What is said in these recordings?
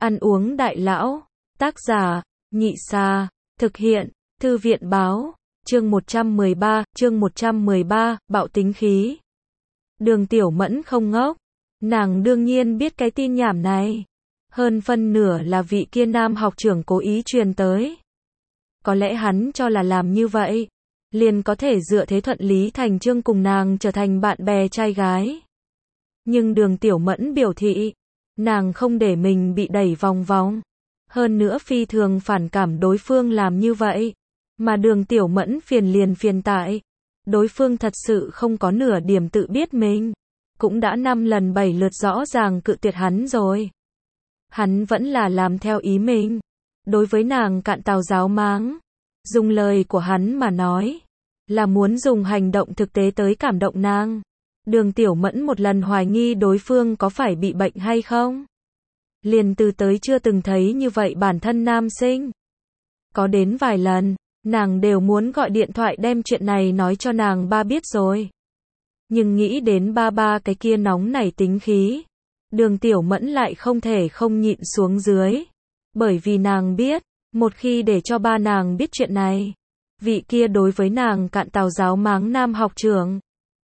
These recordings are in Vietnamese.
Ăn uống đại lão. Tác giả, Nhị Xa. Thực hiện, Thư viện báo. Chương 113, bạo tính khí. Đường Tiểu Mẫn không ngốc. Nàng đương nhiên biết cái tin nhảm này. Hơn phân nửa là vị kia nam học trưởng cố ý truyền tới. Có lẽ hắn cho là làm như vậy, liền có thể dựa thế thuận lý thành chương cùng nàng trở thành bạn bè trai gái. Nhưng Đường Tiểu Mẫn biểu thị, nàng không để mình bị đẩy vòng vòng. Hơn nữa phi thường phản cảm đối phương làm như vậy. Mà Đường Tiểu Mẫn phiền tại. Đối phương thật sự không có nửa điểm tự biết mình. Cũng đã 5 lần 7 lượt rõ ràng cự tuyệt hắn rồi. Hắn vẫn là làm theo ý mình. Đối với nàng cạn tàu giáo máng. Dùng lời của hắn mà nói. Là muốn dùng hành động thực tế tới cảm động nàng. Đường Tiểu Mẫn một lần hoài nghi đối phương có phải bị bệnh hay không. Liền từ tới chưa từng thấy như vậy bản thân nam sinh. Có đến vài lần, nàng đều muốn gọi điện thoại đem chuyện này nói cho nàng ba biết rồi. Nhưng nghĩ đến ba cái kia nóng nảy tính khí. Đường Tiểu Mẫn lại không thể không nhịn xuống dưới. Bởi vì nàng biết, một khi để cho ba nàng biết chuyện này, vị kia đối với nàng cạn tàu giáo máng nam học trưởng.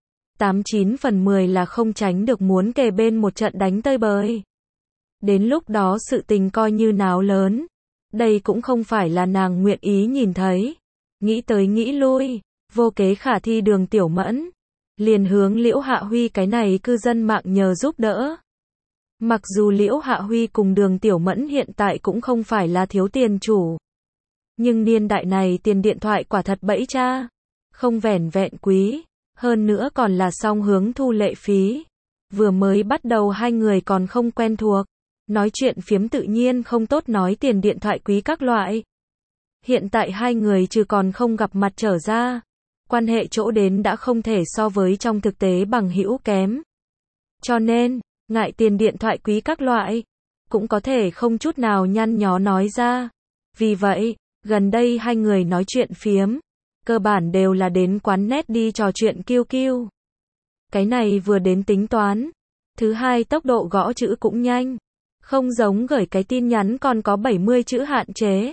89 phần 10 là không tránh được muốn kề bên một trận đánh tơi bời. Đến lúc đó sự tình coi như náo lớn. Đây cũng không phải là nàng nguyện ý nhìn thấy. Nghĩ tới nghĩ lui, vô kế khả thi Đường Tiểu Mẫn. Liền hướng Liễu Hạ Huy cái này cư dân mạng nhờ giúp đỡ. Mặc dù Liễu Hạ Huy cùng Đường Tiểu Mẫn hiện tại cũng không phải là thiếu tiền chủ. Nhưng niên đại này tiền điện thoại quả thật bẫy cha. Không vẻn vẹn quý. Hơn nữa còn là song hướng thu lệ phí. Vừa mới bắt đầu hai người còn không quen thuộc. Nói chuyện phiếm tự nhiên không tốt nói tiền điện thoại quý các loại. Hiện tại hai người trừ còn không gặp mặt trở ra. Quan hệ chỗ đến đã không thể so với trong thực tế bằng hữu kém. Cho nên, ngại tiền điện thoại quý các loại. Cũng có thể không chút nào nhăn nhó nói ra. Vì vậy, gần đây hai người nói chuyện phiếm. Cơ bản đều là đến quán net đi trò chuyện kiêu kiêu. Cái này vừa đến tính toán. Thứ hai tốc độ gõ chữ cũng nhanh. Không giống gửi cái tin nhắn còn có 70 chữ hạn chế.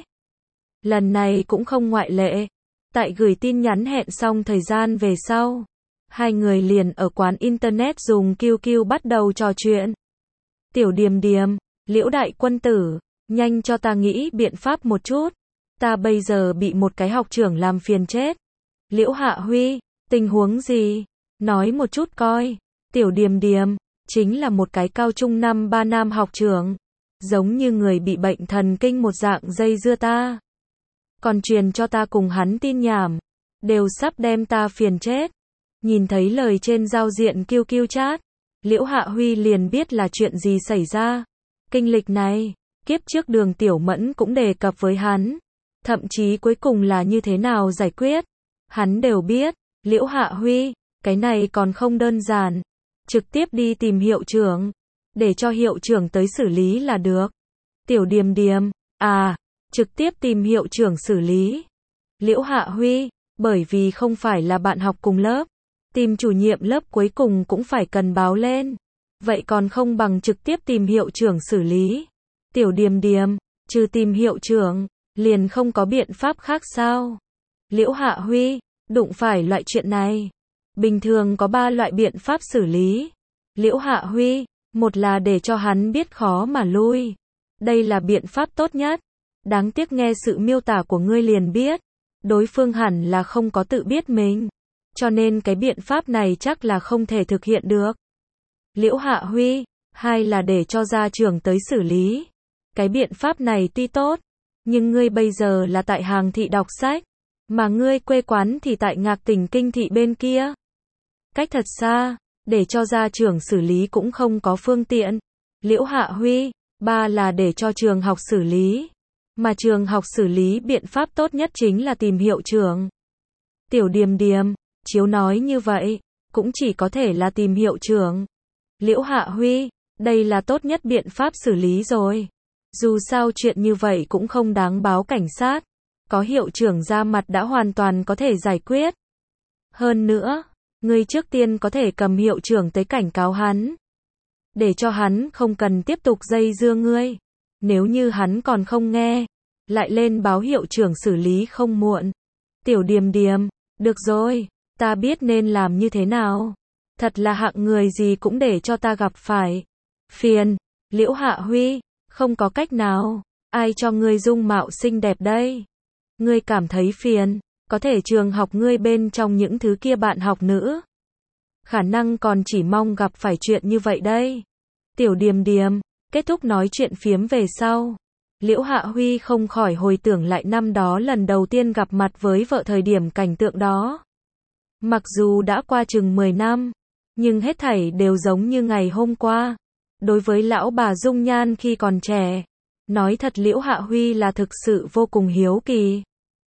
Lần này cũng không ngoại lệ. Tại gửi tin nhắn hẹn xong thời gian về sau. Hai người liền ở quán internet dùng QQ bắt đầu trò chuyện. Tiểu Điềm Điềm, Liễu đại quân tử, nhanh cho ta nghĩ biện pháp một chút. Ta bây giờ bị một cái học trưởng làm phiền chết. Liễu Hạ Huy, tình huống gì? Nói một chút coi. Tiểu Điềm Điềm, chính là một cái cao trung năm 3 nam học trưởng. Giống như người bị bệnh thần kinh một dạng dây dưa ta. Còn truyền cho ta cùng hắn tin nhảm. Đều sắp đem ta phiền chết. Nhìn thấy lời trên giao diện QQ chat. Liễu Hạ Huy liền biết là chuyện gì xảy ra. Kinh lịch này, kiếp trước Đường Tiểu Mẫn cũng đề cập với hắn. Thậm chí cuối cùng là như thế nào giải quyết. Hắn đều biết. Liễu Hạ Huy, cái này còn không đơn giản. Trực tiếp đi tìm hiệu trưởng. Để cho hiệu trưởng tới xử lý là được. Tiểu Điềm Điềm, trực tiếp tìm hiệu trưởng xử lý. Liễu Hạ Huy, bởi vì không phải là bạn học cùng lớp. Tìm chủ nhiệm lớp cuối cùng cũng phải cần báo lên. Vậy còn không bằng trực tiếp tìm hiệu trưởng xử lý. Tiểu Điềm Điềm, trừ tìm hiệu trưởng, liền không có biện pháp khác sao? Liễu Hạ Huy, đụng phải loại chuyện này. Bình thường có 3 loại biện pháp xử lý. Liễu Hạ Huy, một là để cho hắn biết khó mà lui. Đây là biện pháp tốt nhất. Đáng tiếc nghe sự miêu tả của ngươi liền biết. Đối phương hẳn là không có tự biết mình. Cho nên cái biện pháp này chắc là không thể thực hiện được. Liễu Hạ Huy, hai là để cho gia trưởng tới xử lý. Cái biện pháp này tuy tốt, nhưng ngươi bây giờ là tại Hàng Thị đọc sách, mà ngươi quê quán thì tại Ngạc Tỉnh Kinh Thị bên kia. Cách thật xa, để cho gia trưởng xử lý cũng không có phương tiện. Liễu Hạ Huy, ba là để cho trường học xử lý. Mà trường học xử lý biện pháp tốt nhất chính là tìm hiệu trưởng. Tiểu Điềm Điềm, chiếu nói như vậy, cũng chỉ có thể là tìm hiệu trưởng. Liễu Hạ Huy, đây là tốt nhất biện pháp xử lý rồi. Dù sao chuyện như vậy cũng không đáng báo cảnh sát. Có hiệu trưởng ra mặt đã hoàn toàn có thể giải quyết. Hơn nữa, ngươi trước tiên có thể cầm hiệu trưởng tới cảnh cáo hắn. Để cho hắn không cần tiếp tục dây dưa ngươi. Nếu như hắn còn không nghe, lại lên báo hiệu trưởng xử lý không muộn. Tiểu Điềm Điềm, được rồi, ta biết nên làm như thế nào. Thật là hạng người gì cũng để cho ta gặp phải. Phiền, Liễu Hạ Huy, không có cách nào. Ai cho ngươi dung mạo xinh đẹp đây? Ngươi cảm thấy phiền, có thể trường học ngươi bên trong những thứ kia bạn học nữ. Khả năng còn chỉ mong gặp phải chuyện như vậy đây. Tiểu Điềm Điềm, kết thúc nói chuyện phiếm về sau. Liễu Hạ Huy không khỏi hồi tưởng lại năm đó lần đầu tiên gặp mặt với vợ thời điểm cảnh tượng đó. Mặc dù đã qua chừng 10 năm, nhưng hết thảy đều giống như ngày hôm qua. Đối với lão bà dung nhan khi còn trẻ, nói thật Liễu Hạ Huy là thực sự vô cùng hiếu kỳ.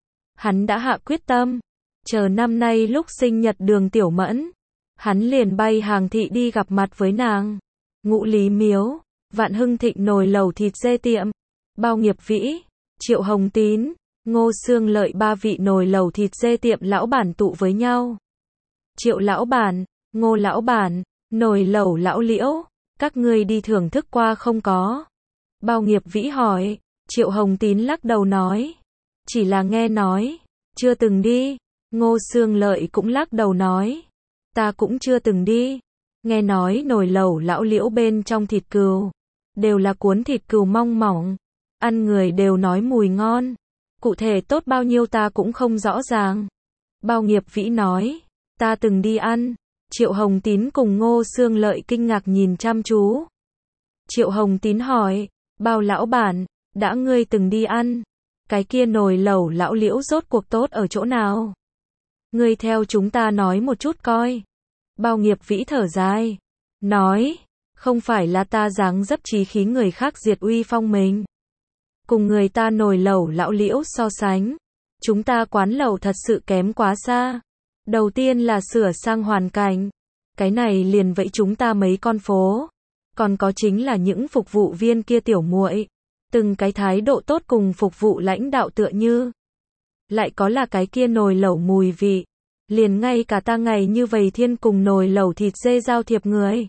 Hắn đã hạ quyết tâm, chờ năm nay lúc sinh nhật Đường Tiểu Mẫn, hắn liền bay hàng thị đi gặp mặt với nàng. Ngũ Lý Miếu, Vạn Hưng Thịnh nồi lẩu thịt dê tiệm, Bao Nghiệp Vĩ, Triệu Hồng Tín, Ngô Xương Lợi ba vị nồi lẩu thịt dê tiệm lão bản tụ với nhau. Triệu lão bản, Ngô lão bản, nồi lẩu lão Liễu, các ngươi đi thưởng thức qua không có? Bao Nghiệp Vĩ hỏi. Triệu Hồng Tín lắc đầu nói, chỉ là nghe nói, chưa từng đi. Ngô Xương Lợi cũng lắc đầu nói, ta cũng chưa từng đi. Nghe nói nồi lẩu lão Liễu bên trong thịt cừu, đều là cuốn thịt cừu mong mỏng, ăn người đều nói mùi ngon. Cụ thể tốt bao nhiêu ta cũng không rõ ràng. Bao Nghiệp Vĩ nói, ta từng đi ăn. Triệu Hồng Tín cùng Ngô Xương Lợi kinh ngạc nhìn chăm chú. Triệu Hồng Tín hỏi, Bao lão bản, đã ngươi từng đi ăn, cái kia nồi lẩu lão Liễu rốt cuộc tốt ở chỗ nào? Ngươi theo chúng ta nói một chút coi. Bao Nghiệp Vĩ thở dài, nói, không phải là ta dáng dấp chí khí người khác diệt uy phong mình. Cùng người ta nồi lẩu lão Liễu so sánh, chúng ta quán lẩu thật sự kém quá xa. Đầu tiên là sửa sang hoàn cảnh, cái này liền vẫy chúng ta mấy con phố. Còn có chính là những phục vụ viên kia tiểu muội, từng cái thái độ tốt cùng phục vụ lãnh đạo tựa như. Lại có là cái kia nồi lẩu mùi vị, liền ngay cả ta ngày như vậy thiên cùng nồi lẩu thịt dê giao thiệp người,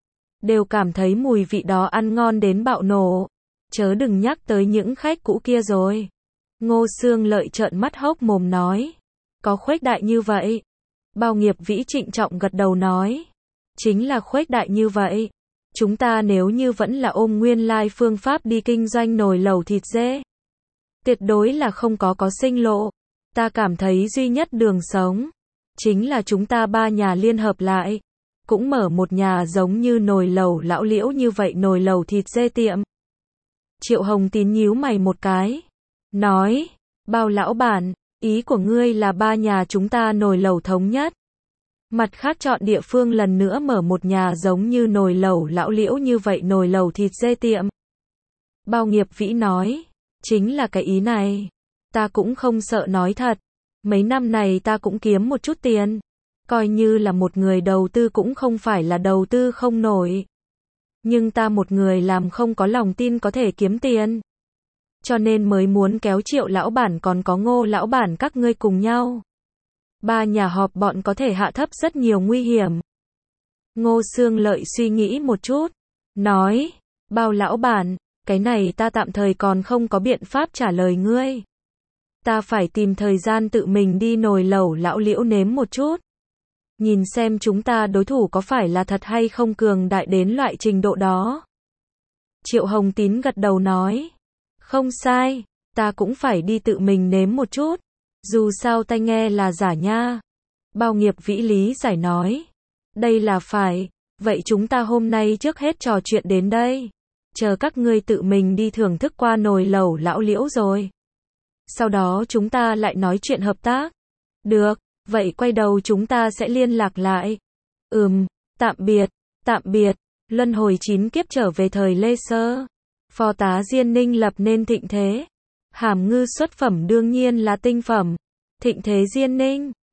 đều cảm thấy mùi vị đó ăn ngon đến bạo nổ. Chớ đừng nhắc tới những khách cũ kia rồi. Ngô Xương Lợi trợn mắt hốc mồm nói, có khuếch đại như vậy? Bao Nghiệp Vĩ trịnh trọng gật đầu nói, chính là khuếch đại như vậy. Chúng ta nếu như vẫn là ôm nguyên lai phương pháp đi kinh doanh nồi lẩu thịt dê, tuyệt đối là không có sinh lộ. Ta cảm thấy duy nhất đường sống, chính là chúng ta ba nhà liên hợp lại, cũng mở một nhà giống như nồi lẩu lão Liễu như vậy nồi lẩu thịt dê tiệm. Triệu Hồng Tín nhíu mày một cái, nói, Bao lão bản, ý của ngươi là ba nhà chúng ta nồi lẩu thống nhất, mặt khác chọn địa phương lần nữa mở một nhà giống như nồi lẩu lão Liễu như vậy nồi lẩu thịt dê tiệm. Bao Nghiệp Vĩ nói, chính là cái ý này. Ta cũng không sợ nói thật, mấy năm này ta cũng kiếm một chút tiền, coi như là một người đầu tư cũng không phải là đầu tư không nổi. Nhưng ta một người làm không có lòng tin có thể kiếm tiền, cho nên mới muốn kéo Triệu lão bản còn có Ngô lão bản các ngươi cùng nhau. Ba nhà họp bọn có thể hạ thấp rất nhiều nguy hiểm. Ngô Xương Lợi suy nghĩ một chút, nói, Bao lão bản, cái này ta tạm thời còn không có biện pháp trả lời ngươi. Ta phải tìm thời gian tự mình đi nồi lẩu lão Liễu nếm một chút. Nhìn xem chúng ta đối thủ có phải là thật hay không cường đại đến loại trình độ đó. Triệu Hồng Tín gật đầu nói, không sai, ta cũng phải đi tự mình nếm một chút. Dù sao tai nghe là giả nha. Bao Nghiệp Vĩ lý giải nói, đây là phải, vậy chúng ta hôm nay trước hết trò chuyện đến đây. Chờ các ngươi tự mình đi thưởng thức qua nồi lẩu lão Liễu rồi, sau đó chúng ta lại nói chuyện hợp tác. Được, vậy quay đầu chúng ta sẽ liên lạc lại. Tạm biệt. Luân hồi 9 kiếp trở về thời Lê Sơ. Phó tá Diên Ninh lập nên thịnh thế. Hàm ngư xuất phẩm đương nhiên là tinh phẩm. Thịnh thế Diên Ninh.